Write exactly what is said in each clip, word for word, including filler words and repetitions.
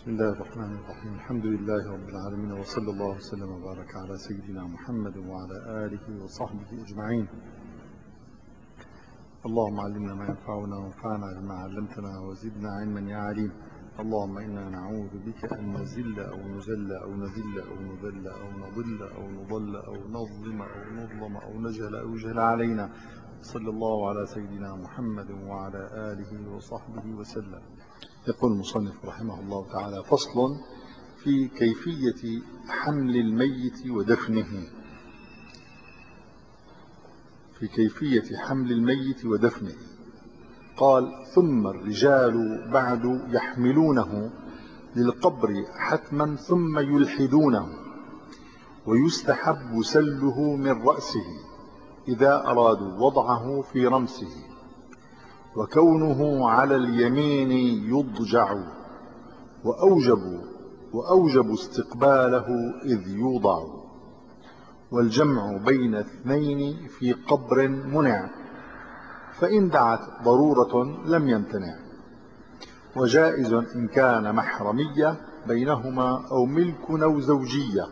بسم الله الرحمن الرحيم. الحمد لله رب العالمين، وصلى الله وسلم وبارك على سيدنا محمد وعلى آله وصحبه أجمعين. اللهم علمنا ما ينفعنا وانفعنا بما علمتنا وزدنا علما يا عليم. اللهم إنا نعوذ بك أن نزل أو نزل أو نذل أو نذل أو نضل أو نضل أو نظلم أو نظلم أو نجهل أو يجهل علينا. صلى الله على سيدنا محمد وعلى آله وصحبه وسلم. يقول المصنف رحمه الله تعالى: فصل في كيفية حمل الميت ودفنه. في كيفية حمل الميت ودفنه قال: ثم الرجال بعد يحملونه للقبر حتما ثم يلحدونه، ويستحب سله من رأسه إذا أرادوا وضعه في رمسه، وكونه على اليمين يضجع، وأوجب, وأوجب استقباله إذ يوضع، والجمع بين اثنين في قبر منع، فإن دعت ضرورة لم يمتنع، وجائز إن كان محرمية بينهما أو ملك أو زوجية،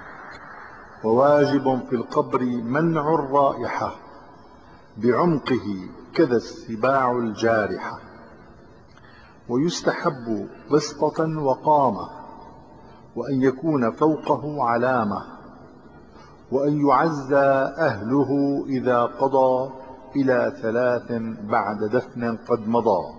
وواجب في القبر منع الرائحة بعمقه كذا السباع الجارحة، ويستحب بسطة وقامة، وأن يكون فوقه علامة، وأن يعزى أهله إذا قضى إلى ثلاث بعد دفن قد مضى،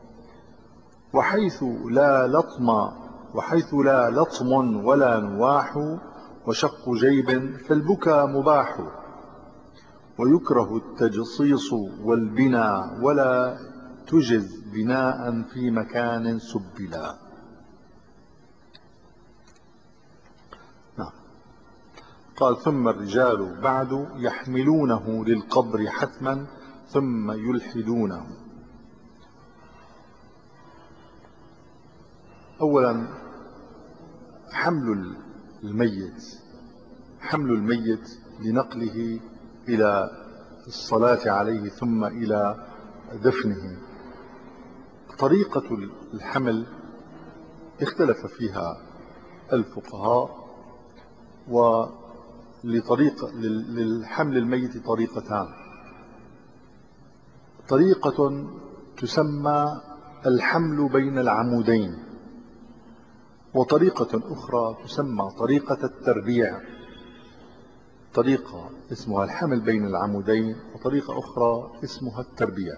وحيث لا لطم وحيث لا لطم ولا نواح وشق جيب فالبكى مباح، ويكره التجصيص والبناء ولا تجز بناء في مكان سبلا. نعم. قال: ثم الرجال بعد يحملونه للقبر حتما ثم يلحدونه. أولا، حمل الميت حمل الميت لنقله إلى الصلاة عليه ثم إلى دفنه. طريقة الحمل اختلف فيها الفقهاء، ولطريقة للحمل الميت طريقتان: طريقة تسمى الحمل بين العمودين، وطريقة أخرى تسمى طريقة التربيع. طريقة اسمها الحمل بين العمودين، وطريقة أخرى اسمها التربيع.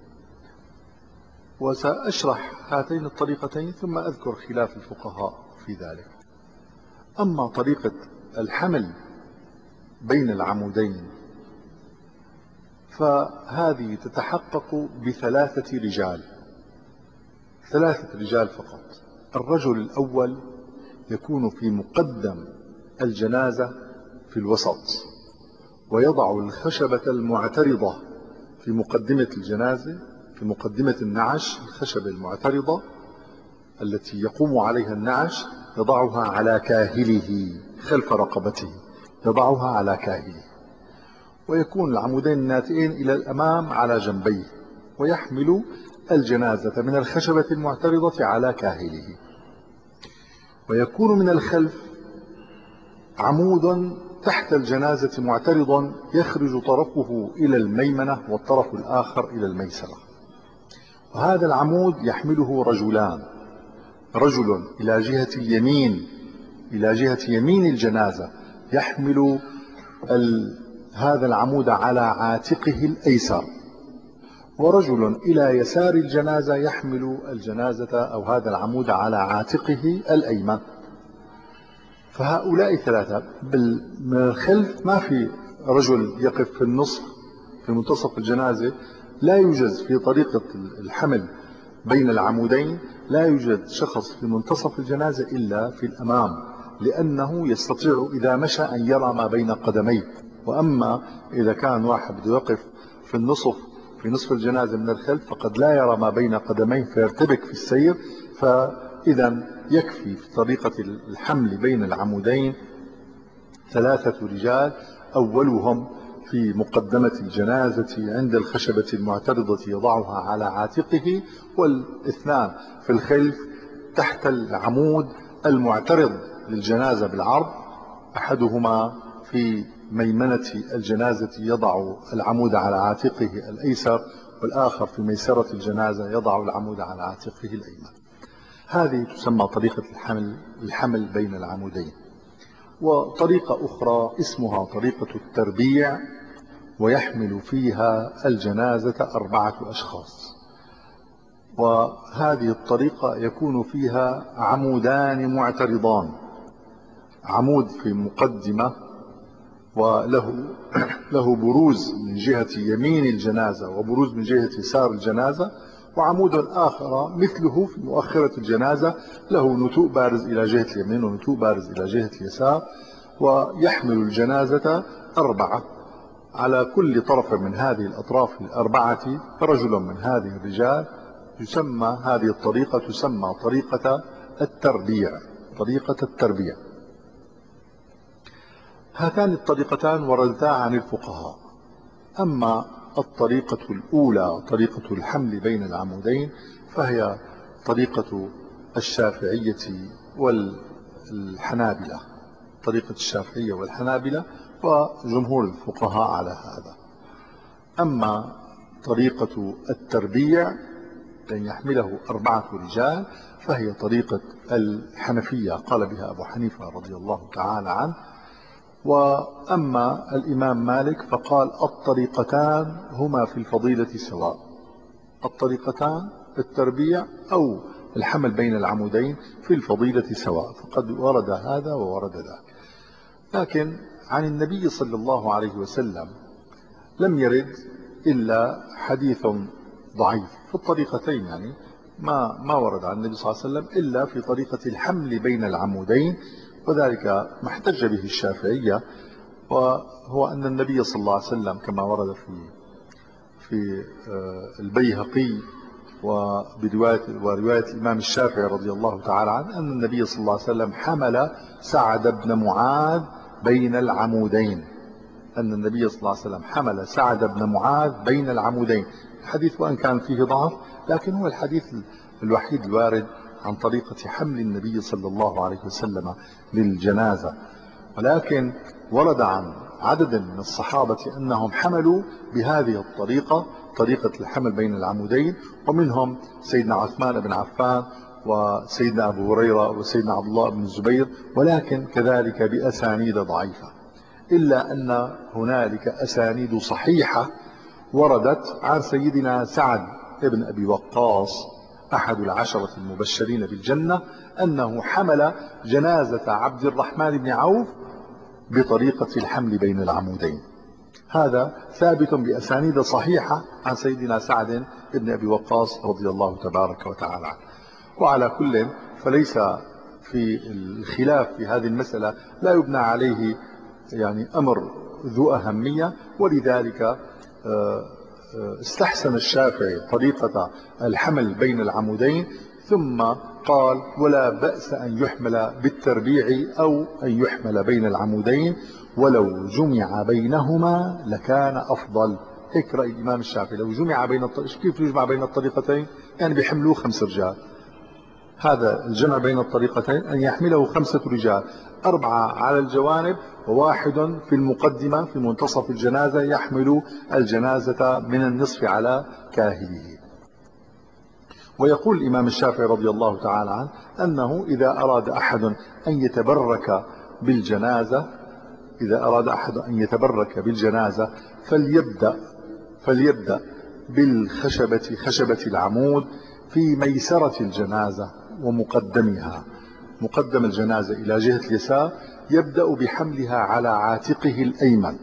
وسأشرح هاتين الطريقتين ثم أذكر خلاف الفقهاء في ذلك. أما طريقة الحمل بين العمودين فهذه تتحقق بثلاثة رجال ثلاثة رجال فقط. الرجل الأول يكون في مقدم الجنازة في الوسط، ويضع الخشبة المعترضة في مقدمة الجنازة، في مقدمة النعش. الخشبة المعترضة التي يقوم عليها النعش يضعها على كاهله خلف رقبته، يضعها على كاهله، ويكون العمودين الناتئين إلى الأمام على جنبيه، ويحمل الجنازة من الخشبة المعترضة على كاهله. ويكون من الخلف عمود تحت الجنازة معترضا يخرج طرفه إلى الميمنة والطرف الآخر إلى الميسرة، وهذا العمود يحمله رجلان: رجل إلى جهة اليمين إلى جهة يمين الجنازة يحمل هذا العمود على عاتقه الأيسر، ورجل إلى يسار الجنازة يحمل الجنازة أو هذا العمود على عاتقه الأيمن. فهؤلاء ثلاثة. من الخلف ما في رجل يقف في النصف في منتصف الجنازة، لا يوجد في طريقة الحمل بين العمودين، لا يوجد شخص في منتصف الجنازة إلا في الأمام، لأنه يستطيع إذا مشى أن يرى ما بين قدميه. وأما إذا كان واحد بده يقف في النصف في نصف الجنازة من الخلف فقد لا يرى ما بين قدميه فيرتبك في السير. فإذا يكفي في طريقة الحمل بين العمودين ثلاثة رجال: أولهم في مقدمة الجنازة عند الخشبة المعترضة يضعها على عاتقه، والاثنان في الخلف تحت العمود المعترض للجنازة بالعرض، أحدهما في ميمنة الجنازة يضع العمود على عاتقه الأيسر، والآخر في ميسرة الجنازة يضع العمود على عاتقه الأيمن. هذه تسمى طريقة الحمل الحمل بين العمودين. وطريقة أخرى اسمها طريقة التربيع، ويحمل فيها الجنازة أربعة أشخاص. وهذه الطريقة يكون فيها عمودان معترضان، عمود في مقدمة وله له بروز من جهة يمين الجنازة وبروز من جهة يسار الجنازة، وعمود آخر مثله في مؤخرة الجنازة له نتوء بارز إلى جهة اليمين ونتوء بارز إلى جهة اليسار. ويحمل الجنازة أربعة، على كل طرف من هذه الأطراف الأربعة رجل من هذه الرجال. تسمى هذه الطريقة تسمى طريقة التربيع، طريقة التربيع. هاتان الطريقتان وردتا عن الفقهاء. أما الطريقة الأولى طريقة الحمل بين العمودين فهي طريقة الشافعية والحنابلة، طريقة الشافعية والحنابلة وجمهور الفقهاء على هذا. أما طريقة التربيع أن يحمله أربعة رجال فهي طريقة الحنفية، قال بها أبو حنيفة رضي الله تعالى عنه. وأما الإمام مالك فقال الطريقتان هما في الفضيلة سواء، الطريقتان التربيع أو الحمل بين العمودين في الفضيلة سواء، فقد ورد هذا وورد ذاك. لكن عن النبي صلى الله عليه وسلم لم يرد إلا حديث ضعيف في الطريقتين، يعني ما ما ورد عن النبي صلى الله عليه وسلم إلا في طريقة الحمل بين العمودين، وذلك ما احتج به الشافعية، وهو أن النبي صلى الله عليه وسلم كما ورد في في البيهقي وبرواية ورواية الإمام الشافعي رضي الله تعالى عنه أن النبي صلى الله عليه وسلم حمل سعد بن معاذ بين العمودين، أن النبي صلى الله عليه وسلم حمل سعد بن معاذ بين العمودين. الحديث وأن كان فيه ضعف لكن هو الحديث الوحيد الوارد عن طريقة حمل النبي صلى الله عليه وسلم للجنازة. ولكن ورد عن عدد من الصحابة أنهم حملوا بهذه الطريقة، طريقة الحمل بين العمودين، ومنهم سيدنا عثمان بن عفان وسيدنا أبو هريرة وسيدنا عبد الله بن الزبير، ولكن كذلك بأسانيد ضعيفة، إلا أن هنالك أسانيد صحيحة وردت عن سيدنا سعد بن أبي وقاص أحد العشرة المبشرين بالجنة أنه حمل جنازة عبد الرحمن بن عوف بطريقة الحمل بين العمودين. هذا ثابت بأسانيد صحيحة عن سيدنا سعد بن أبي وقاص رضي الله تبارك وتعالى عنه. وعلى كل فليس في الخلاف في هذه المسألة لا يبنى عليه يعني أمر ذو أهمية، ولذلك استحسن الشافعي طريقة الحمل بين العمودين، ثم قال ولا بأس أن يحمل بالتربيع أو أن يحمل بين العمودين ولو جمع بينهما لكان أفضل. هيك رأي الإمام الشافعي، لو جمع بين الطريقتين. كيف يجمع بين الطريقتين؟ يعني بيحملوه خمس رجال. هذا الجمع بين الطريقتين أن يحمله خمسة رجال، أربعة على الجوانب وواحد في المقدمة في منتصف الجنازة يحمل الجنازة من النصف على كاهله. ويقول الإمام الشافعي رضي الله تعالى عنه أنه إذا أراد أحد أن يتبرك بالجنازة إذا أراد أحد أن يتبرك بالجنازة فليبدأ فليبدأ بالخشبة خشبة العمود في ميسرة الجنازة ومقدمها، مقدم الجنازة إلى جهة اليسار، يبدأ بحملها على عاتقه الأيمن،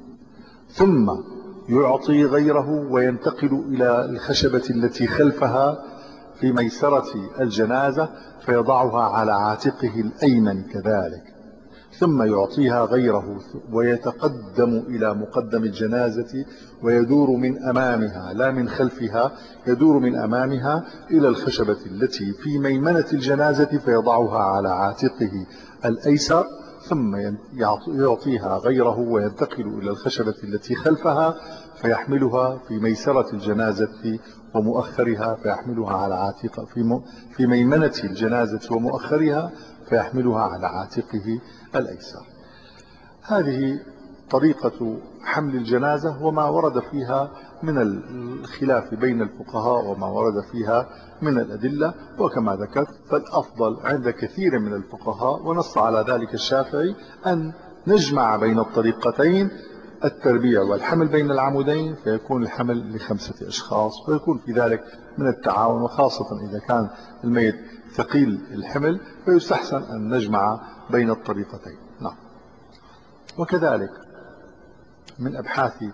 ثم يعطي غيره وينتقل إلى الخشبة التي خلفها في ميسرة الجنازة فيضعها على عاتقه الأيمن كذلك، ثم يعطيها غيره ويتقدم إلى مقدم الجنازة ويدور من أمامها لا من خلفها، يدور من أمامها إلى الخشبة التي في ميمنة الجنازة فيضعها على عاتقه الأيسر، ثم يعطيها غيره وينتقل إلى الخشبة التي خلفها فيحملها في ميسرة الجنازة ومؤخرها فيحملها على عاتقه في في ميمنة الجنازة ومؤخرها فيحملها على عاتقه الأيسر. هذه طريقة حمل الجنازة وما ورد فيها من الخلاف بين الفقهاء وما ورد فيها من الأدلة. وكما ذكرت فالأفضل عند كثير من الفقهاء ونص على ذلك الشافعي أن نجمع بين الطريقتين، التربيع والحمل بين العمودين، فيكون الحمل لخمسة أشخاص ويكون في ذلك من التعاون، وخاصة إذا كان الميت ثقيل الحمل فيستحسن أن نجمع بين الطريقتين. نعم. وكذلك من أبحاث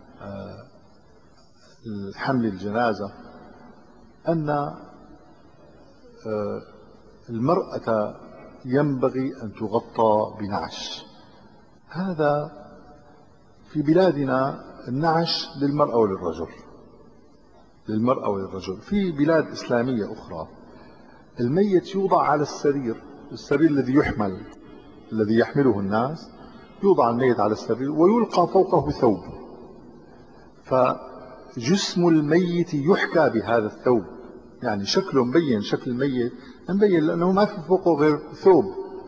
حمل الجنازة أن المرأة ينبغي أن تغطى بنعش. هذا في بلادنا النعش للمرأة وللرجل، للمرأة وللرجل. في بلاد إسلامية أخرى الميت يوضع على السرير، السرير الذي يحمل الذي يحمله الناس، يوضع الميت على السرير ويلقى فوقه ثوب، فجسم الميت يحكى بهذا الثوب، يعني شكله مبين، شكل الميت مبين لأنه ما في فوقه غير ثوب.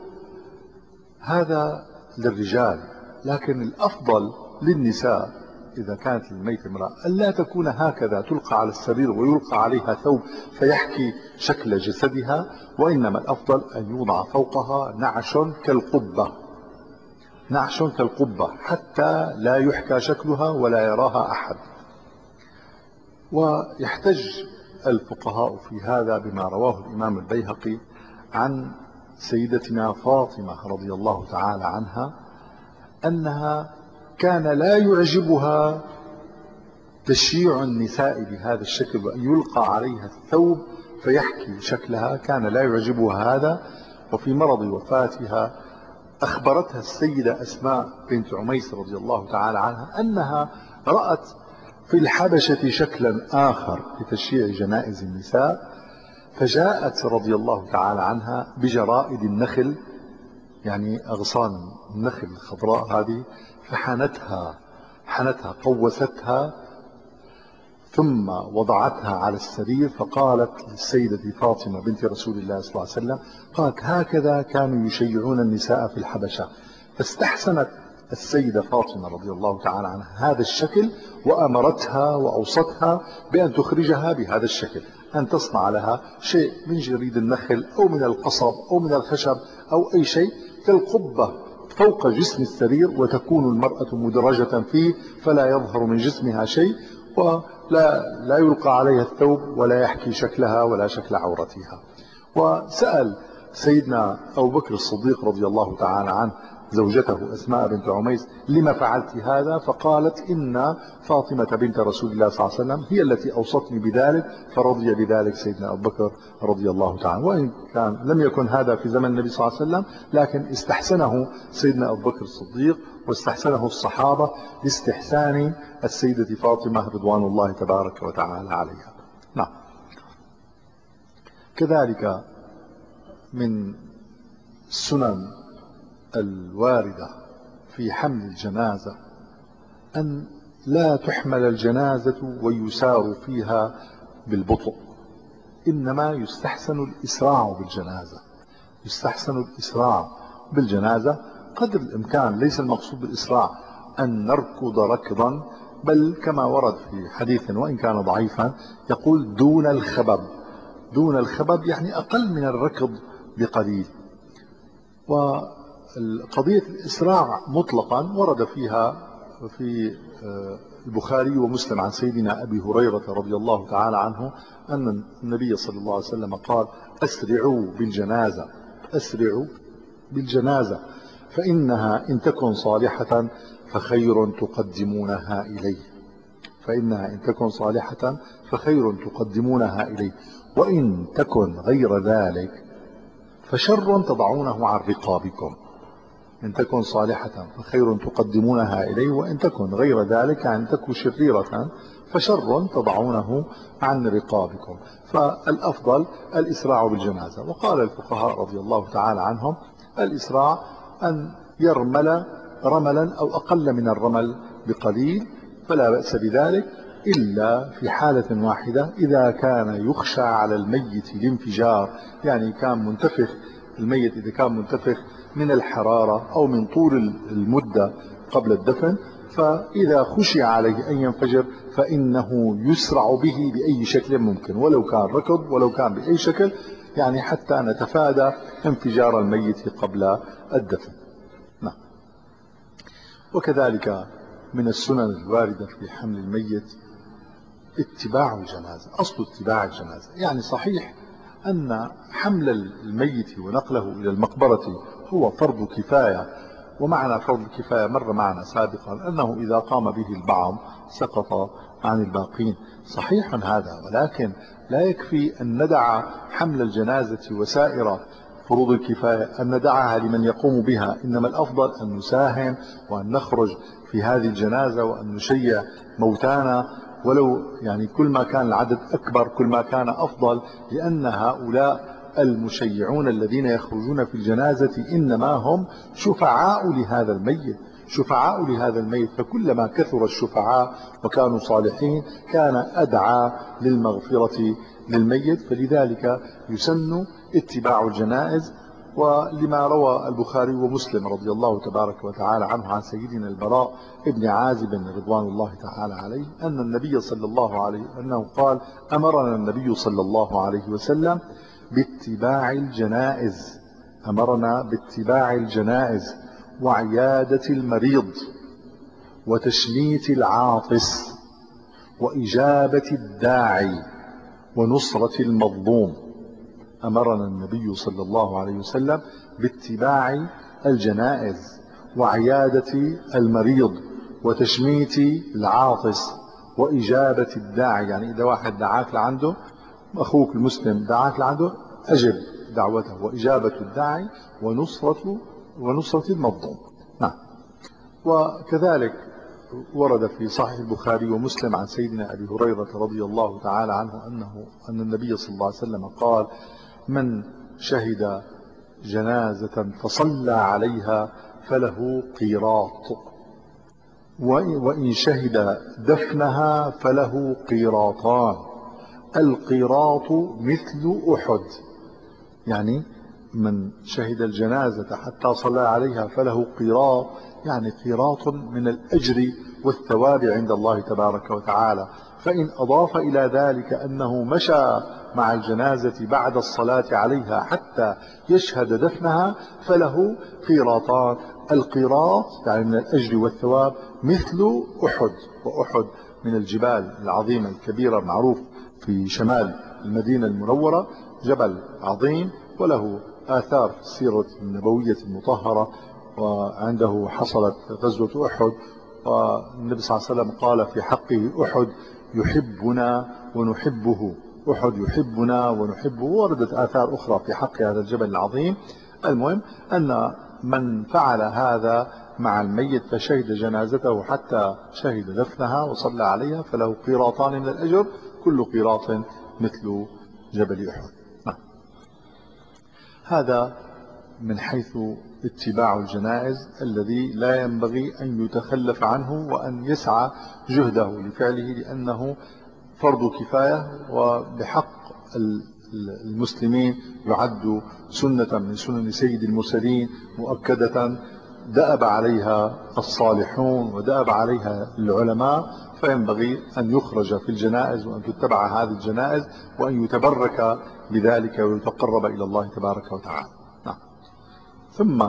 هذا للرجال، لكن الأفضل للنساء إذا كانت الميت امرأة ألا تكون هكذا تلقى على السرير ويلقى عليها ثوب فيحكي شكل جسدها، وإنما الأفضل أن يوضع فوقها نعش كالقبة، نعش كالقبة حتى لا يحكى شكلها ولا يراها أحد. ويحتج الفقهاء في هذا بما رواه الإمام البيهقي عن سيدتنا فاطمة رضي الله تعالى عنها أنها كان لا يعجبها تشييع النساء بهذا الشكل وأن يلقى عليها الثوب فيحكي شكلها، كان لا يعجبها هذا. وفي مرض وفاتها أخبرتها السيدة أسماء بنت عميس رضي الله تعالى عنها أنها رأت في الحبشة شكلا آخر لتشييع جنائز النساء، فجاءت رضي الله تعالى عنها بجرائد النخل، يعني أغصان النخل الخضراء هذه، فحنتها حنتها قوستها ثم وضعتها على السرير، فقالت للسيدة فاطمة بنت رسول الله صلى الله عليه وسلم، قالت هكذا كانوا يشيعون النساء في الحبشة. فاستحسنت السيدة فاطمة رضي الله تعالى عنها هذا الشكل وأمرتها وأوصتها بأن تخرجها بهذا الشكل، أن تصنع لها شيء من جريد النخل أو من القصب أو من الخشب أو أي شيء كالقبة فوق جسم السرير، وتكون المرأة مدرجة فيه فلا يظهر من جسمها شيء ولا لا يلقى عليها الثوب ولا يحكي شكلها ولا شكل عورتها. وسأل سيدنا أبو بكر الصديق رضي الله تعالى عنه زوجته أسماء بنت عميس لما فعلت هذا؟ فقالت إن فاطمة بنت رسول الله صلى الله عليه وسلم هي التي أوصتني بذلك، فرضي بذلك سيدنا أبو بكر رضي الله تعالى. وإن كان لم يكن هذا في زمن النبي صلى الله عليه وسلم، لكن استحسنه سيدنا أبو بكر الصديق واستحسنه الصحابة لاستحسان السيدة فاطمة رضوان الله تبارك وتعالى عليها. نعم. كذلك من السنن الواردة في حمل الجنازة أن لا تحمل الجنازة ويسار فيها بالبطء، إنما يستحسن الإسراع بالجنازة، يستحسن الإسراع بالجنازة قدر الإمكان. ليس المقصود بالإسراع أن نركض ركضا، بل كما ورد في حديث وإن كان ضعيفا يقول دون الخبب، دون الخبب يعني أقل من الركض بقليل. وقضية الإسراع مطلقا ورد فيها في البخاري ومسلم عن سيدنا أبي هريرة رضي الله تعالى عنه أن النبي صلى الله عليه وسلم قال أسرعوا بالجنازة، أسرعوا بالجنازة فإنها إن تكن صالحة فخير تقدمونها إليه، فإنها إن تكن صالحة فخير تقدمونها إليه، وإن تكن غير ذلك فشر تضعونه عن رقابكم. إن تكن صالحة فخير تقدمونها إليه، وإن تكن غير ذلك أن تكن شريرة فشر تضعونه عن رقابكم. فالأفضل الإسراع بالجنازة. وقال الفقهاء رضي الله تعالى عنهم الإسراع أن يرمل رملا أو أقل من الرمل بقليل، فلا بأس بذلك، إلا في حالة واحدة، إذا كان يخشى على الميت الانفجار، يعني كان منتفخ الميت، إذا كان منتفخ من الحرارة أو من طول المدة قبل الدفن، فإذا خشي عليه أن ينفجر فإنه يسرع به بأي شكل ممكن، ولو كان ركض ولو كان بأي شكل، يعني حتى نتفادى انفجار الميت قبل الدفن. نعم. وكذلك من السنن الواردة في حمل الميت اتباع الجنازة. أصل اتباع الجنازة يعني صحيح أن حمل الميت ونقله إلى المقبرة هو فرض كفاية، ومعنى فرض الكفاية مر معنا سابقا أنه إذا قام به البعض سقط عن الباقين، صحيح هذا، ولكن لا يكفي أن ندع حمل الجنازة وسائر فروض الكفاية أن ندعها لمن يقوم بها، إنما الأفضل أن نساهم وأن نخرج في هذه الجنازة وأن نشيع موتانا، ولو يعني كل ما كان العدد أكبر كل ما كان أفضل، لأن هؤلاء المشيعون الذين يخرجون في الجنازة إنما هم شفعاء لهذا الميت، شفعاء لهذا الميت، فكلما كثر الشفعاء وكانوا صالحين كان أدعى للمغفرة للميت، فلذلك يسن اتباع الجنائز. ولما روى البخاري ومسلم رضي الله تبارك وتعالى عنه عن سيدنا البراء ابن عازب رضوان الله تعالى عليه أن النبي صلى الله عليه أنه قال: أمرنا النبي صلى الله عليه وسلم باتباع الجنائز، أمرنا باتباع الجنائز وعيادة المريض وتشميت العاطس وإجابة الداعي ونصرة المظلوم. أمرنا النبي صلى الله عليه وسلم باتباع الجنائز وعيادة المريض وتشميت العاطس وإجابة الداعي، يعني إذا واحد دعاك لعنده، أخوك المسلم دعاك لعنده، أجب دعوته، وإجابة الداعي ونصرة ونصرة المظلوم. نعم. وكذلك ورد في صحيح البخاري ومسلم عن سيدنا أبي هريرة رضي الله تعالى عنه أنه أن النبي صلى الله عليه وسلم قال: من شهد جنازة فصلى عليها فله قيراط، وإن شهد دفنها فله قيراطان، القيراط مثل أحد، يعني من شهد الجنازة حتى صلى عليها فله قيراط، يعني قيراط من الأجر والثواب عند الله تبارك وتعالى. فإن أضاف إلى ذلك أنه مشى مع الجنازة بعد الصلاة عليها حتى يشهد دفنها فله قيراطان، القيراط يعني من الأجر والثواب مثل أحد، وأحد من الجبال العظيمة الكبيرة، معروف في شمال المدينة المنورة، جبل عظيم وله آثار في السيرة النبوية المطهرة، وعنده حصلت غزوة أحد، والنبي صلى الله عليه وسلم قال في حقه: أحد يحبنا ونحبه، أحد يحبنا ونحبه، وردت آثار أخرى في حق هذا الجبل العظيم. المهم أن من فعل هذا مع الميت فشهد جنازته حتى شهد دفنها وصلى عليها فله قيراطان من الأجر، كل قيراط مثل جبل أحد. هذا من حيث اتباع الجنائز الذي لا ينبغي أن يتخلف عنه وأن يسعى جهده لفعله، لأنه فرض كفاية، وبحق المسلمين يعد سنة من سنن سيد المرسلين مؤكدة دأب عليها الصالحون ودأب عليها العلماء، فينبغي أن يخرج في الجنائز وأن تتبع هذه الجنائز وأن يتبرك بذلك ويتقرب إلى الله تبارك وتعالى. نعم. ثم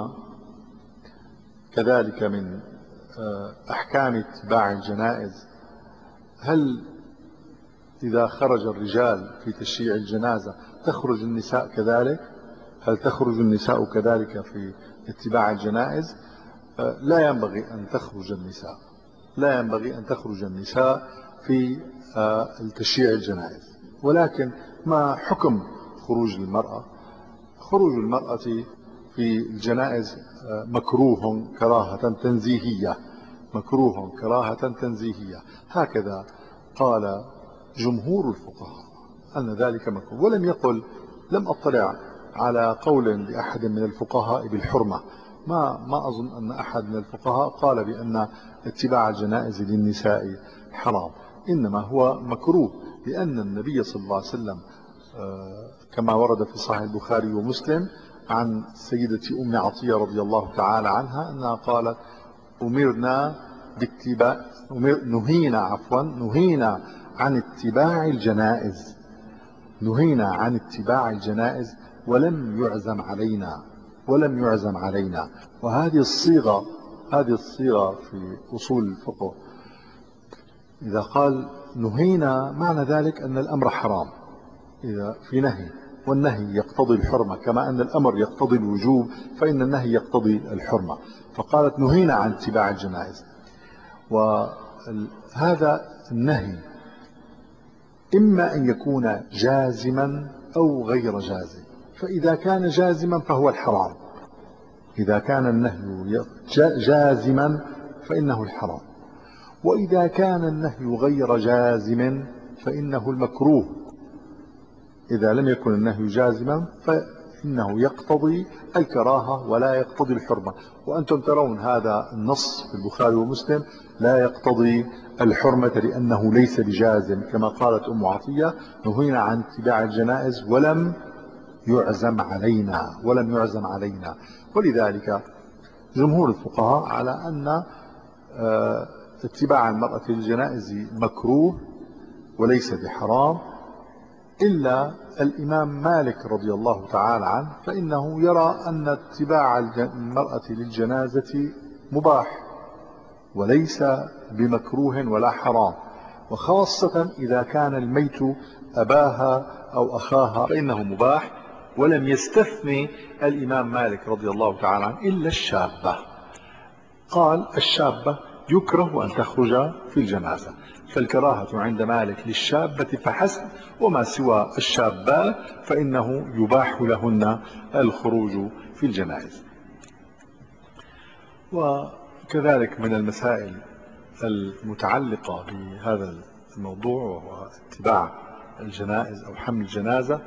كذلك من أحكام اتباع الجنائز: هل إذا خرج الرجال في تشييع الجنازة تخرج النساء كذلك؟ هل تخرج النساء كذلك في اتباع الجنائز؟ لا ينبغي أن تخرج النساء، لا ينبغي أن تخرج النساء في التشييع الجنائز. ولكن ما حكم خروج المرأة؟ خروج المرأة في الجنائز مكروه كراهة تنزيهية، مكروه كراهة تنزيهية، هكذا قال جمهور الفقهاء أن ذلك مكروه، ولم يقل، لم أطلع على قول لأحد من الفقهاء بالحرمة، ما ما أظن أن أحد من الفقهاء قال بأن اتباع الجنائز للنساء حرام، إنما هو مكروه، لأن النبي صلى الله عليه وسلم كما ورد في صحيح البخاري ومسلم عن سيدة أم عطية رضي الله تعالى عنها أنها قالت: أمرنا باتباع نهينا عفوا نهينا عن اتباع الجنائز نهينا عن اتباع الجنائز ولم يعزم علينا ولم يعزم علينا. وهذه الصيغة هذه الصيغة في أصول الفقه إذا قال نهينا معنى ذلك أن الأمر حرام، إذا في نهي والنهي يقتضي الحرمة كما أن الأمر يقتضي الوجوب فإن النهي يقتضي الحرمة، فقالت نهينا عن اتباع الجنائز. وهذا النهي إما أن يكون جازما أو غير جازم، فإذا كان جازما فهو الحرام، إذا كان النهي جازما فإنه الحرام، وإذا كان النهي غير جازم فإنه المكروه. إذا لم يكن النهي جازما فإنه يقتضي الكراهة ولا يقتضي الحرمة، وأنتم ترون هذا النص في البخاري ومسلم لا يقتضي الحرمة لأنه ليس بجازم، كما قالت أم عطية: نهينا عن اتباع الجنائز ولم يعزم علينا ولم يعزم علينا. ولذلك جمهور الفقهاء على أن اتباع المرأة للجنائز مكروه وليس بحرام، إلا الإمام مالك رضي الله تعالى عنه فإنه يرى أن اتباع المرأة للجنازة مباح وليس بمكروه ولا حرام، وخاصة إذا كان الميت أباها أو أخاها فإنه مباح. ولم يستثني الإمام مالك رضي الله تعالى عنه إلا الشابة، قال: الشابة يكره أن تخرج في الجنازة، فالكراهة عند مالك للشابة فحسب، وما سوى الشابات فإنه يباح لهن الخروج في الجنائز. وكذلك من المسائل المتعلقة بهذا الموضوع وهو اتباع الجنائز أو حمل الجنازة: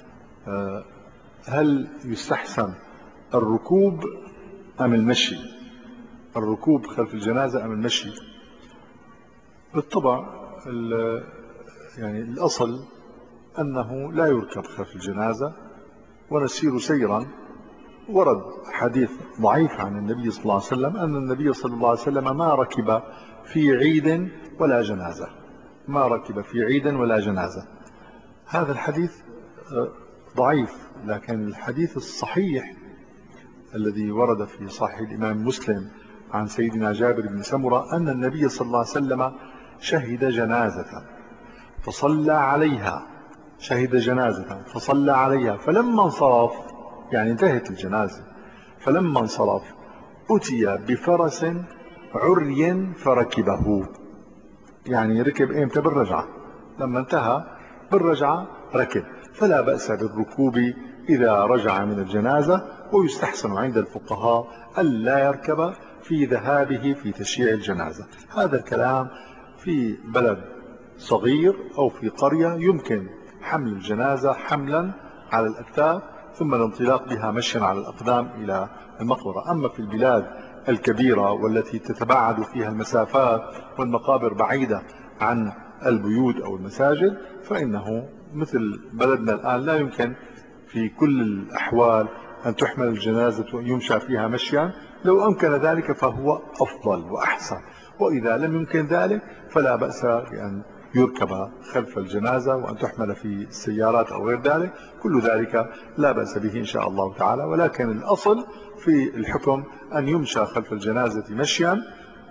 هل يستحسن الركوب أم المشي؟ الركوب خلف الجنازة أم المشي؟ بالطبع يعني الأصل أنه لا يركب خلف الجنازة ونسير سيرا. ورد حديث ضعيف عن النبي صلى الله عليه وسلم أن النبي صلى الله عليه وسلم ما ركب في عيد ولا جنازة ما ركب في عيد ولا جنازة. هذا الحديث ضعيف، لكن الحديث الصحيح الذي ورد في صحيح الإمام مسلم عن سيدنا جابر بن سمرة أن النبي صلى الله عليه وسلم شهد جنازة فصلى عليها شهد جنازة فصلى عليها فلما انصرف، يعني انتهت الجنازة، فلما انصرف أتي بفرس عري فركبه، يعني ركب إمتى؟ بالرجعة، لما انتهى بالرجعة ركب، فلا بأس بالركوب إذا رجع من الجنازة. ويستحسن عند الفقهاء ألا يركب في ذهابه في تشييع الجنازة. هذا الكلام في بلد صغير أو في قرية يمكن حمل الجنازة حملا على الأكتاف ثم الانطلاق بها مشيا على الأقدام إلى المقبرة. أما في البلاد الكبيرة والتي تتباعد فيها المسافات والمقابر بعيدة عن البيوت أو المساجد فإنه مثل بلدنا الآن لا يمكن في كل الأحوال أن تحمل الجنازة ويمشى فيها مشيا. لو أمكن ذلك فهو أفضل وأحسن، وإذا لم يمكن ذلك فلا بأس بأن يركب خلف الجنازة وأن تحمل في السيارات أو غير ذلك، كل ذلك لا بأس به إن شاء الله تعالى. ولكن الأصل في الحكم أن يمشى خلف الجنازة مشيا،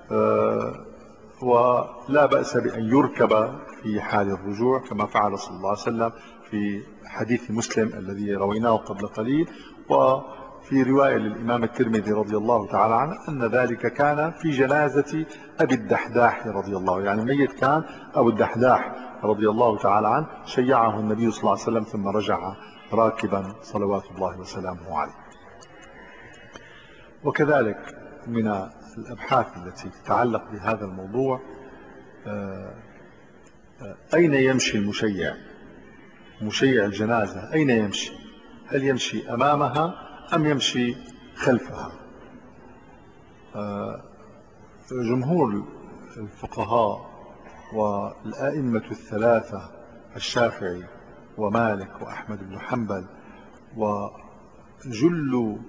ولا بأس بأن يركب في حال الرجوع كما فعل صلى الله عليه وسلم في حديث مسلم الذي رويناه قبل قليل. وفي رواية للإمام الترمذي رضي الله تعالى عنه أن ذلك كان في جنازة أبي الدحداح رضي الله، يعني ميت كان أبو الدحداح رضي الله تعالى عنه شيعه النبي صلى الله عليه وسلم ثم رجع راكبا صلوات الله وسلامه عليه. وكذلك من الأبحاث التي تتعلق بهذا الموضوع: أين يمشي المشيع؟ مشيع الجنازة أين يمشي؟ هل يمشي أمامها أم يمشي خلفها؟ جمهور الفقهاء والآئمة الثلاثة الشافعي ومالك وأحمد بن حنبل وجل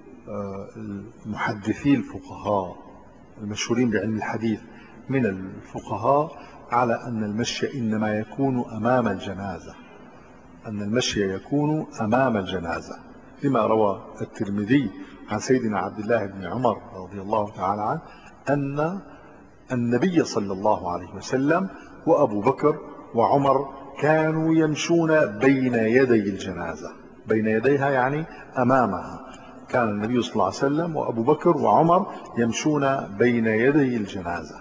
المحدثي الفقهاء المشهورين بعلم الحديث من الفقهاء على أن المشي إنما يكون أمام الجنازة، أن المشي يكون أمام الجنازة، لما روى الترمذي عن سيدنا عبد الله بن عمر رضي الله تعالى عنه أن النبي صلى الله عليه وسلم وأبو بكر وعمر كانوا يمشون بين يدي الجنازة، بين يديها يعني أمامها، كان النبي صلى الله عليه وسلم وأبو بكر وعمر يمشون بين يدي الجنازة.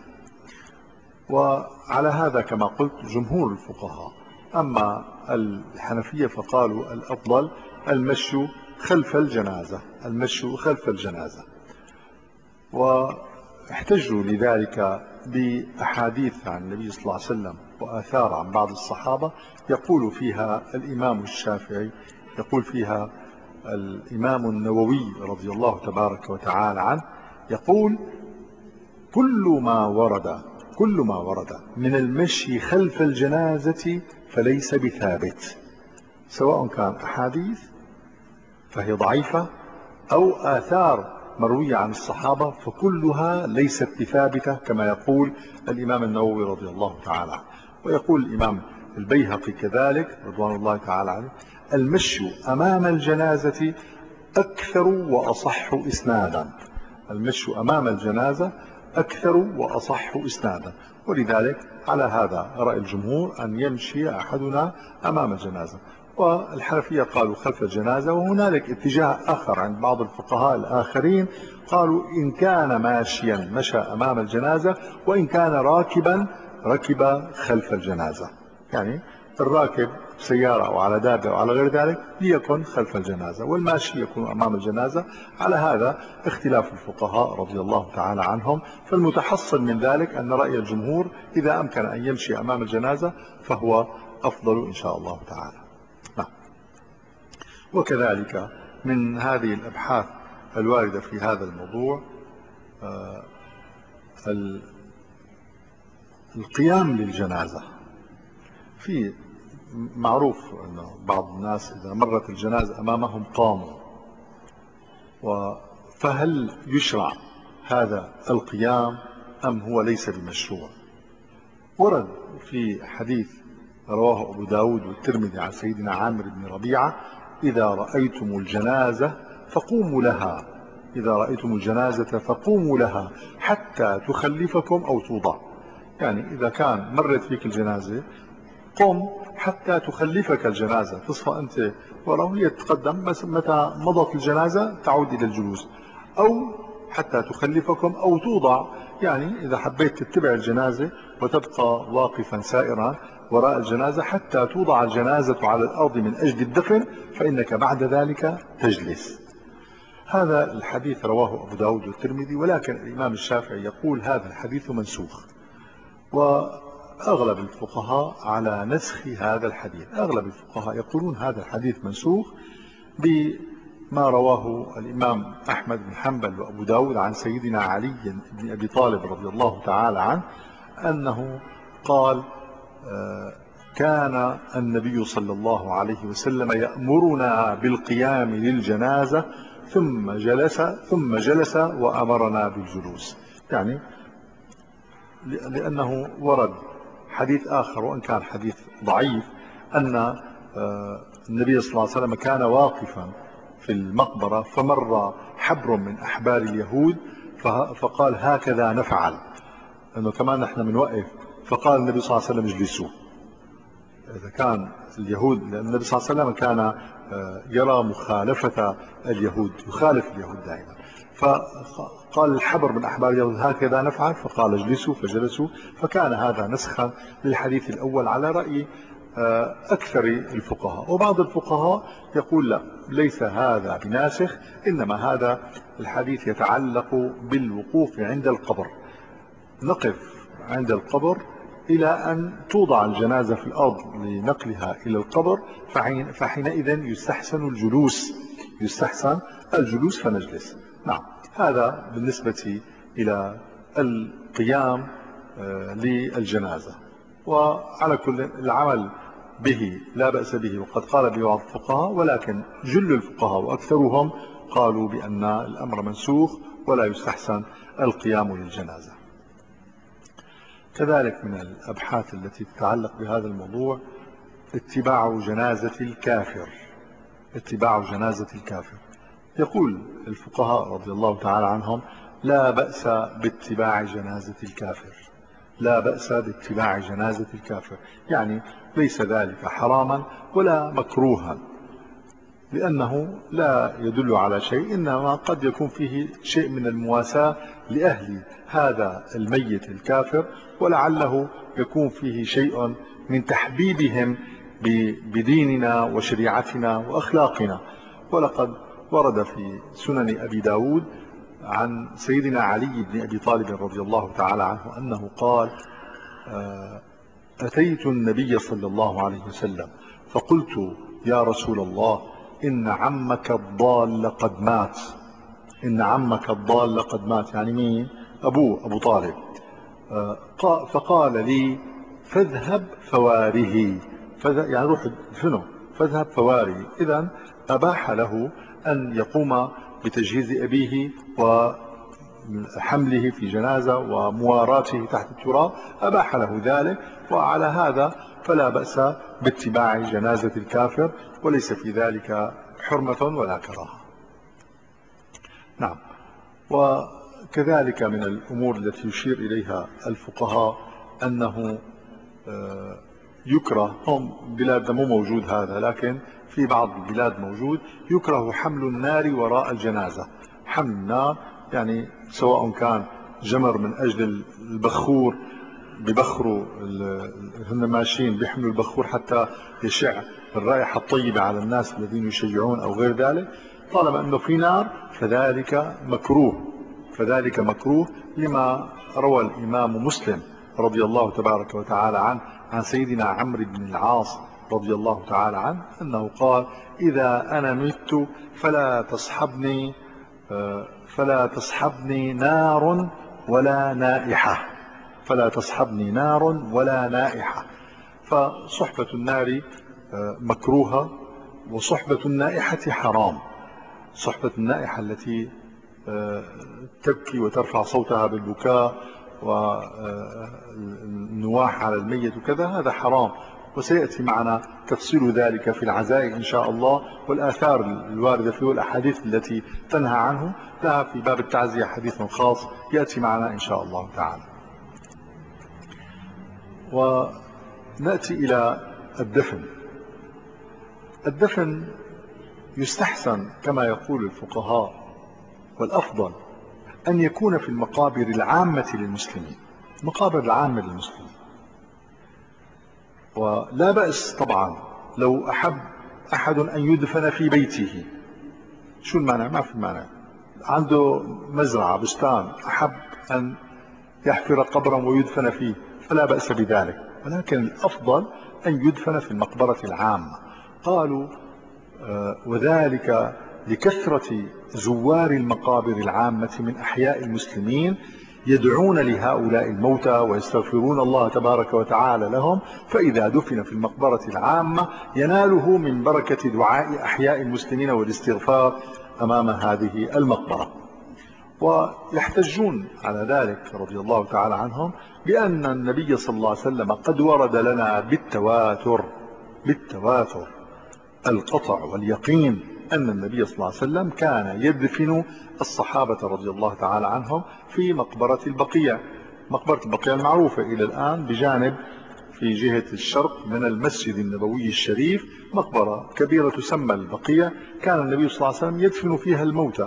وعلى هذا كما قلت جمهور الفقهاء. أما الحنفية فقالوا الأفضل المشي خلف الجنازة، المشي خلف الجنازة، واحتجوا لذلك بأحاديث عن النبي صلى الله عليه وسلم وآثار عن بعض الصحابة يقول فيها الإمام الشافعي، يقول فيها الإمام النووي رضي الله تبارك وتعالى عنه، يقول كل ما ورد كل ما ورد من المشي خلف الجنازة فليس بثابت، سواء كان أحاديث فهي ضعيفة أو آثار مروية عن الصحابة، فكلها ليست بثابتة كما يقول الإمام النووي رضي الله تعالى عنه. ويقول الإمام البيهقي كذلك رضوان الله تعالى عنه المشي أمام الجنازة أكثر وأصح إسنادا، المشي أمام الجنازة أكثر وأصح إسنادا، ولذلك على هذا رأي الجمهور أن يمشي أحدنا أمام الجنازة. والحنفية قالوا خلف الجنازة، وهنالك اتجاه آخر عند بعض الفقهاء الآخرين قالوا إن كان ماشيا مشى أمام الجنازة، وإن كان راكبا ركب خلف الجنازة، يعني الراكب سيارة أو على دابة أو على غير ذلك ليكن خلف الجنازة، والماشي يكون أمام الجنازة. على هذا اختلاف الفقهاء رضي الله تعالى عنهم، فالمتحصل من ذلك أن رأي الجمهور إذا أمكن أن يمشي أمام الجنازة فهو أفضل إن شاء الله تعالى. نعم. وكذلك من هذه الأبحاث الواردة في هذا الموضوع القيام للجنازة. في معروف أن بعض الناس إذا مرت الجنازة أمامهم قاموا، فهل يشرع هذا القيام أم هو ليس بمشروع؟ ورد في حديث رواه أبو داود والترمذي عن سيدنا عامر بن ربيعة إذا رأيتم الجنازة فقوموا لها، إذا رأيتم الجنازة فقوموا لها حتى تخلفكم أو توضع، يعني إذا كان مرت فيك الجنازة قم حتى تخلفك الجنازة، تصفى أنت ولو هي تتقدم، بس متى مضت الجنازة تعود إلى الجلوس، أو حتى تخلفكم أو توضع، يعني إذا حبيت تتبع الجنازة وتبقى واقفا سائرا وراء الجنازة حتى توضع الجنازة على الأرض من أجل الدفن، فإنك بعد ذلك تجلس. هذا الحديث رواه أبو داود والترمذي، ولكن الإمام الشافعي يقول هذا الحديث منسوخ، وأغلب الفقهاء على نسخ هذا الحديث، أغلب الفقهاء يقولون هذا الحديث منسوخ بما رواه الإمام أحمد بن حنبل وأبو داود عن سيدنا علي بن أبي طالب رضي الله تعالى عنه أنه قال كان النبي صلى الله عليه وسلم يأمرنا بالقيام للجنازة ثم جلس ثم جلس وأمرنا بالجلوس، يعني لأنه ورد حديث آخر وإن كان حديث ضعيف أن النبي صلى الله عليه وسلم كان واقفا في المقبرة فمر حبر من أحبار اليهود فقال هكذا نفعل، أنه كمان نحن بنوقف، فقال النبي صلى الله عليه وسلم اجلسوا. إذا كان اليهود، لأن النبي صلى الله عليه وسلم كان يرى مخالفة اليهود، يخالف اليهود دائما، فقال الحبر من أحبار اليهود هكذا نفعل، فقال اجلسوا فجلسوا، فكان هذا نسخا للحديث الأول على رأي أكثر الفقهاء. وبعض الفقهاء يقول لا، ليس هذا بناسخ، إنما هذا الحديث يتعلق بالوقوف عند القبر، نقف عند القبر إلى أن توضع الجنازة في الأرض لنقلها إلى القبر، فحينئذ يستحسن الجلوس، يستحسن الجلوس فنجلس. نعم، هذا بالنسبة إلى القيام للجنازة. وعلى كل العمل به لا بأس به، وقد قال به بعض الفقهاء، ولكن جل الفقهاء وأكثرهم قالوا بأن الأمر منسوخ ولا يستحسن القيام للجنازة. كذلك من الأبحاث التي تتعلق بهذا الموضوع اتباع جنازة الكافر. اتباع جنازة الكافر، يقول الفقهاء رضي الله تعالى عنهم: لا بأس باتباع جنازة الكافر، لا بأس باتباع جنازة الكافر، يعني ليس ذلك حراما ولا مكروها، لأنه لا يدل على شيء، إنما قد يكون فيه شيء من المواساة لأهل هذا الميت الكافر، ولعله يكون فيه شيء من تحبيبهم بديننا وشريعتنا وأخلاقنا. ولقد ورد في سنن أبي داود عن سيدنا علي بن أبي طالب رضي الله تعالى عنه أنه قال: أتيت النبي صلى الله عليه وسلم فقلت: يا رسول الله، إن عمك الضال قد مات. إن عمك الضال قد مات، يعني مين؟ أبوه، أبو طالب. فقال لي: فاذهب فواره، يعني روح دفنه، فاذهب فواره. إذن أباح له أن يقوم بتجهيز أبيه وحمله في جنازة ومواراته تحت التراب، أباح له ذلك، وعلى هذا فلا بأس باتباع جنازة الكافر، وليس في ذلك حرمة ولا كراهة. نعم. وكذلك من الأمور التي يشير إليها الفقهاء أنه يكره، هم بلادنا مو موجود هذا، لكن في بعض البلاد موجود، يكره حمل النار وراء الجنازة. حمل النار يعني سواء كان جمر من أجل البخور، ببخروا، هم ماشيين بيحملوا البخور حتى يشع الرائحة الطيبة على الناس الذين يشيعون أو غير ذلك، طالما أنه في نار فذلك مكروه، فذلك مكروه لما روى الإمام مسلم رضي الله تبارك وتعالى عنه عن سيدنا عمرو بن العاص رضي الله تعالى عنه أنه قال: إذا أنا مت فلا تصحبني فلا تصحبني نار ولا نائحة، فلا تصحبني نار ولا نائحة. فصحبة النار مكروهة، وصحبة النائحة حرام. صحبة النائحة التي تبكي وترفع صوتها بالبكاء والنواح على الميت وكذا، هذا حرام، وسيأتي معنا تفصيل ذلك في العزاء إن شاء الله، والآثار الواردة فيه والأحاديث التي تنهى عنه لها في باب التعزية حديث خاص يأتي معنا إن شاء الله تعالى. ونأتي إلى الدفن. الدفن يستحسن كما يقول الفقهاء، والأفضل أن يكون في المقابر العامة للمسلمين، المقابر العامة للمسلمين. ولا بأس طبعا لو أحب أحد أن يدفن في بيته، شو المانع؟ ما في مانع، عنده مزرعة بستان أحب أن يحفر قبرا ويدفن فيه فلا بأس بذلك، ولكن الأفضل أن يدفن في المقبرة العامة. قالوا وذلك لكثرة زوار المقابر العامة من أحياء المسلمين يدعون لهؤلاء الموتى ويستغفرون الله تبارك وتعالى لهم، فإذا دفن في المقبرة العامة يناله من بركة دعاء أحياء المسلمين والاستغفار أمام هذه المقبرة. ويحتجون على ذلك رضي الله تعالى عنهم بأن النبي صلى الله عليه وسلم قد ورد لنا بالتواتر بالتواتر القطع واليقين أن النبي صلى الله عليه وسلم كان يدفن الصحابة رضي الله تعالى عنهم في مقبرة البقيع. مقبرة البقيع المعروفة إلى الآن بجانب في جهة الشرق من المسجد النبوي الشريف، مقبرة كبيرة تسمى البقيع، كان النبي صلى الله عليه وسلم يدفن فيها الموتى.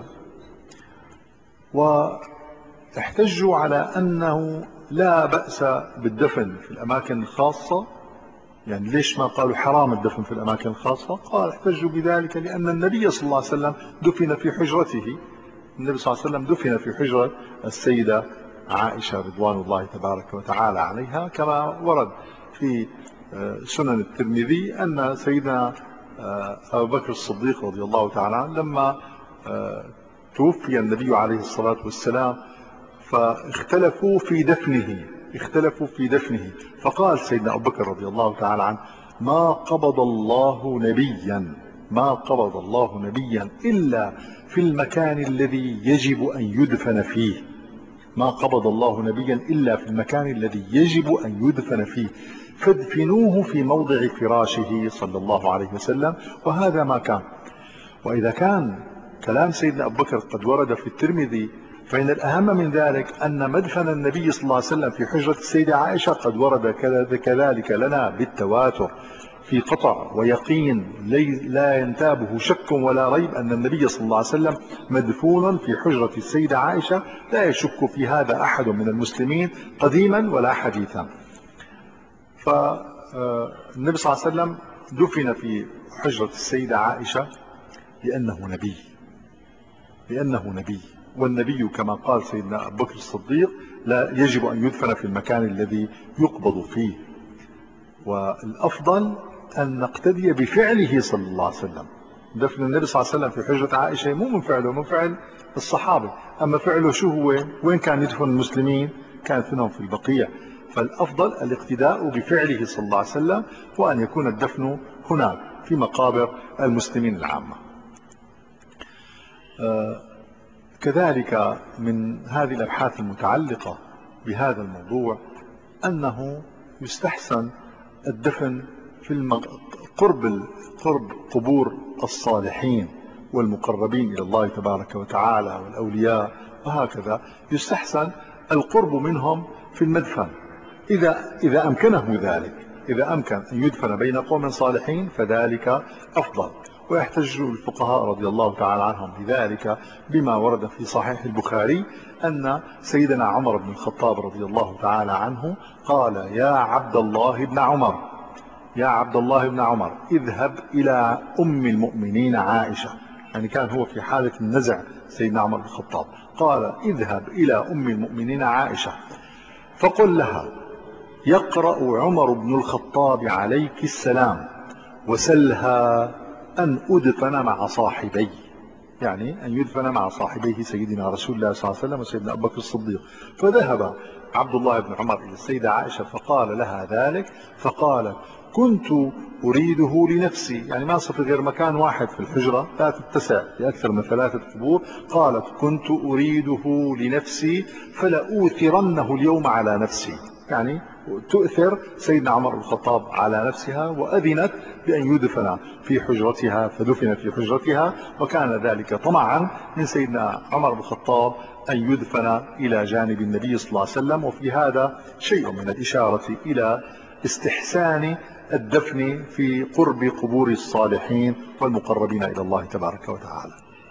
واحتجوا على أنه لا بأس بالدفن في الأماكن الخاصة، يعني ليش ما قالوا حرام الدفن في الأماكن الخاصة؟ قال احتجوا بذلك لأن النبي صلى الله عليه وسلم دفن في حجرته، النبي صلى الله عليه وسلم دفن في حجرة السيدة عائشة رضوان الله تبارك وتعالى عليها، كما ورد في سنن الترمذي أن سيدنا أبو بكر الصديق رضي الله تعالى عنه لما توفي النبي عليه الصلاة والسلام فاختلفوا في دفنه اختلفوا في دفنه فقال سيدنا أبو بكر رضي الله تعالى عنه: ما قبض الله نبيا ما قبض الله نبيا إلا في المكان الذي يجب أن يدفن فيه ما قبض الله نبيا إلا في المكان الذي يجب أن يدفن فيه فادفنوه في موضع فراشه صلى الله عليه وسلم. وهذا ما كان. وإذا كان كلام سيدنا أبو بكر قد ورد في الترمذي، فإن الأهم من ذلك أن مدفن النبي صلى الله عليه وسلم في حجرة السيدة عائشة قد ورد كذلك لنا بالتواتر في قطع ويقين لا ينتابه شك ولا ريب أن النبي صلى الله عليه وسلم مدفون في حجرة السيدة عائشة، لا يشك في هذا أحد من المسلمين قديما ولا حديثا. فالنبي صلى الله عليه وسلم دفن في حجرة السيدة عائشة لأنه نبي لأنه نبي والنبي كما قال سيدنا أبو بكر الصديق: لا يجب أن يدفن في المكان الذي يقبض فيه. والأفضل أن نقتدي بفعله صلى الله عليه وسلم. دفن النبي صلى الله عليه وسلم في حجرة عائشة مو من فعله، من فعل الصحابة. أما فعله شو هو؟ وين كان يدفن المسلمين؟ كان يدفنهم في البقيع. فالأفضل الاقتداء بفعله صلى الله عليه وسلم، وأن يكون الدفن هناك في مقابر المسلمين العامة. آه كذلك من هذه الأبحاث المتعلقة بهذا الموضوع أنه يستحسن الدفن في المق... قرب قرب قبور الصالحين والمقربين إلى الله تبارك وتعالى والأولياء، وهكذا يستحسن القرب منهم في المدفن إذا إذا أمكنه ذلك. إذا أمكن أن يدفن بين قوم صالحين فذلك أفضل. ويحتج الفقهاء رضي الله تعالى عنهم بذلك بما ورد في صحيح البخاري أن سيدنا عمر بن الخطاب رضي الله تعالى عنه قال: يا عبد الله بن عمر يا عبد الله بن عمر اذهب إلى أم المؤمنين عائشة. يعني كان هو في حالة النزع سيدنا عمر بن الخطاب. قال: اذهب إلى أم المؤمنين عائشة فقل لها: يقرأ عمر بن الخطاب عليك السلام وسلها أن أدفن مع صاحبي، يعني أن يدفن مع صاحبيه سيدنا رسول الله صلى الله عليه وسلم وسيدنا أبو بكر الصديق. فذهب عبد الله بن عمر إلى السيدة عائشة فقال لها ذلك، فقالت: كنت أريده لنفسي، يعني ما صار في غير مكان واحد في الحجرة لا تتسع لأكثر من ثلاثة قبور. قالت: كنت أريده لنفسي فلأوثرنه اليوم على نفسي، يعني تؤثر سيدنا عمر بن الخطاب على نفسها، وأذنت بأن يدفن في حجرتها فدفن في حجرتها. وكان ذلك طمعا من سيدنا عمر بن الخطاب أن يدفن إلى جانب النبي صلى الله عليه وسلم. وفي هذا شيء من الإشارة إلى استحسان الدفن في قرب قبور الصالحين والمقربين إلى الله تبارك وتعالى.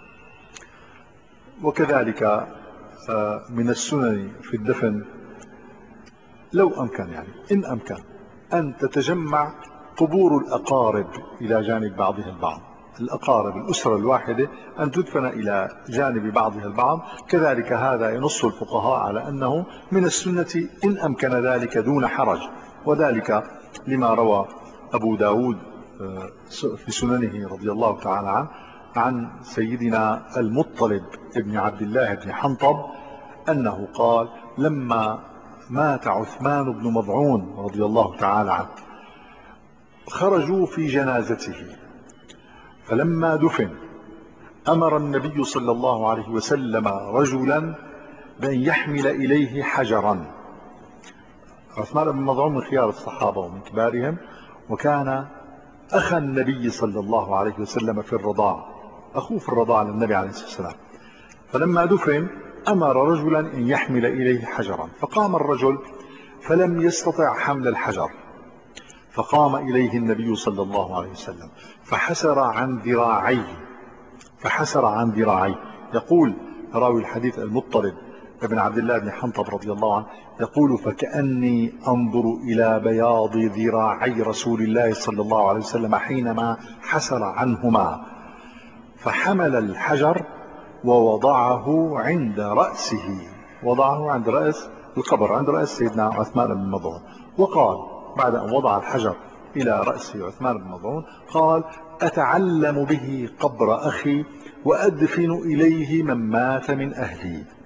وكذلك من السنن في الدفن لو أمكن، يعني إن أمكن، أن تتجمع قبور الأقارب إلى جانب بعضها البعض. الأقارب الأسرة الواحدة أن تدفن إلى جانب بعضها البعض. كذلك هذا ينص الفقهاء على أنه من السنة إن أمكن ذلك دون حرج، وذلك لما روى أبو داود في سننه رضي الله تعالى عنه عن سيدنا المطلب ابن عبد الله بن حنطب أنه قال: لما مات عثمان بن مضعون رضي الله تعالى عنه خرجوا في جنازته، فلما دفن أمر النبي صلى الله عليه وسلم رجلا بأن يحمل إليه حجرا. عثمان بن مضعون من خيار الصحابة ومن كبارهم، وكان أخا النبي صلى الله عليه وسلم في الرضاع، أخوه في الرضاع للنبي عليه الصلاة والسلام. فلما دفن أمر رجلا أن يحمل إليه حجرا، فقام الرجل فلم يستطع حمل الحجر، فقام إليه النبي صلى الله عليه وسلم فحسر عن ذراعيه فحسر عن ذراعيه يقول راوي الحديث المطلب ابن عبد الله بن حنطب رضي الله عنه يقول: فكأني أنظر إلى بياض ذراعي رسول الله صلى الله عليه وسلم حينما حسر عنهما، فحمل الحجر ووضعه عند رأسه وضعه عند رأس القبر، عند رأس سيدنا عثمان بن مضعون. وقال بعد أن وضع الحجر إلى رأس عثمان بن مضعون قال: أتعلم به قبر أخي وأدفن إليه من مات من أهلي.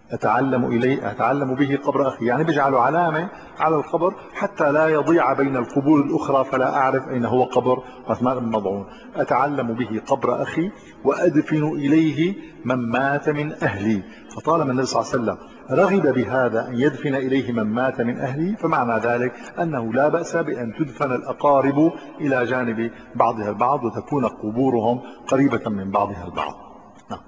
أتعلم إليه أتعلم به قبر أخي، يعني بيجعل علامة على القبر حتى لا يضيع بين القبور الأخرى فلا أعرف أين هو قبر عثمان بن مضعون. أتعلم به قبر أخي وأدفن إليه من مات من أهلي. فطالما النبي صلى الله عليه وسلم رغب بهذا أن يدفن إليه من مات من أهلي، فمعنى ذلك أنه لا بأس بأن تدفن الأقارب إلى جانب بعضها البعض وتكون قبورهم قريبة من بعضها البعض. نعم.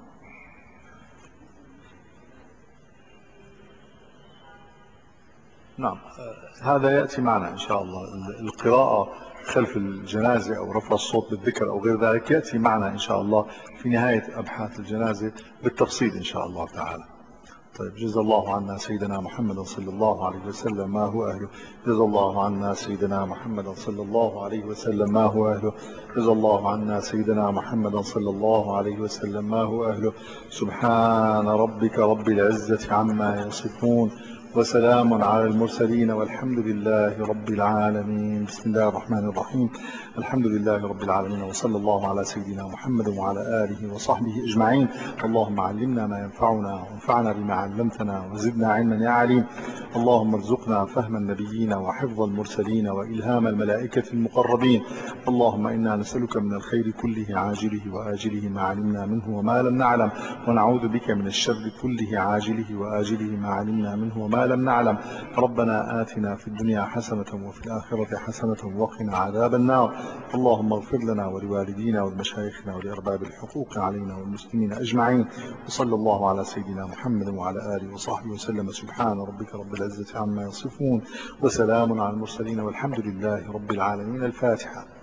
نعم، هذا يأتي معنا إن شاء الله. القراءة خلف الجنازة أو رفع الصوت بالذكر أو غير ذلك يأتي معنا إن شاء الله في نهاية أبحاث الجنازة بالتفصيل إن شاء الله تعالى. طيب، جزا الله عنا سيدنا محمد صلى الله عليه وسلم ما هو أهله. جزا الله عنا سيدنا محمد صلى الله عليه وسلم ما هو أهله. جزا الله عنا سيدنا محمد صلى الله عليه وسلم ما هو أهله. سبحان ربك رب العزة عما يصفون وسلام على المرسلين والحمد لله رب العالمين. بسم الله الرحمن الرحيم. الحمد لله رب العالمين، وصلى الله على سيدنا محمد وعلى آله وصحبه أجمعين. اللهم علمنا ما ينفعنا وانفعنا بما علمتنا وزدنا علما يا عليم. اللهم ارزقنا فهم النبيين وحفظ المرسلين وإلهام الملائكة المقربين. اللهم إنا نسألك من الخير كله عاجله وآجله ما علمنا منه وما لم نعلم، ونعوذ بك من الشر كله عاجله وآجله ما علمنا منه وما لم نعلم. ربنا آتنا في الدنيا حسنة وفي الآخرة حسنة وقنا عذاب النار. اللهم اغفر لنا ولوالدينا ولمشايخنا ولأرباب الحقوق علينا والمسلمين أجمعين. وصلى الله على سيدنا محمد وعلى آله وصحبه وسلم. سبحان ربك رب العزة عما يصفون وسلام على المرسلين والحمد لله رب العالمين. الفاتحة.